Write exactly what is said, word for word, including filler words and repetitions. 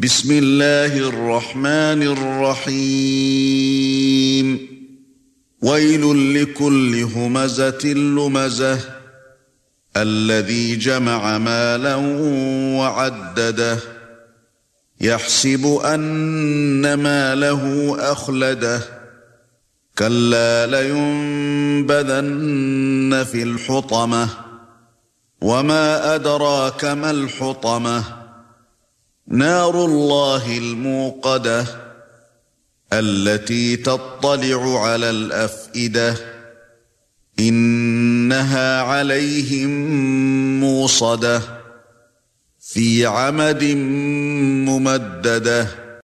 بسم الله الرحمن الرحيم ويل لكل همزة لمزة الذي جمع مالا وعدده يحسب أن ماله أخلده كلا لينبذن في الحطمة وما أدراك ما الحطمة نار الله الموقدة التي تطلع على الأفئدة إنها عليهم موصدة في عمد ممددة.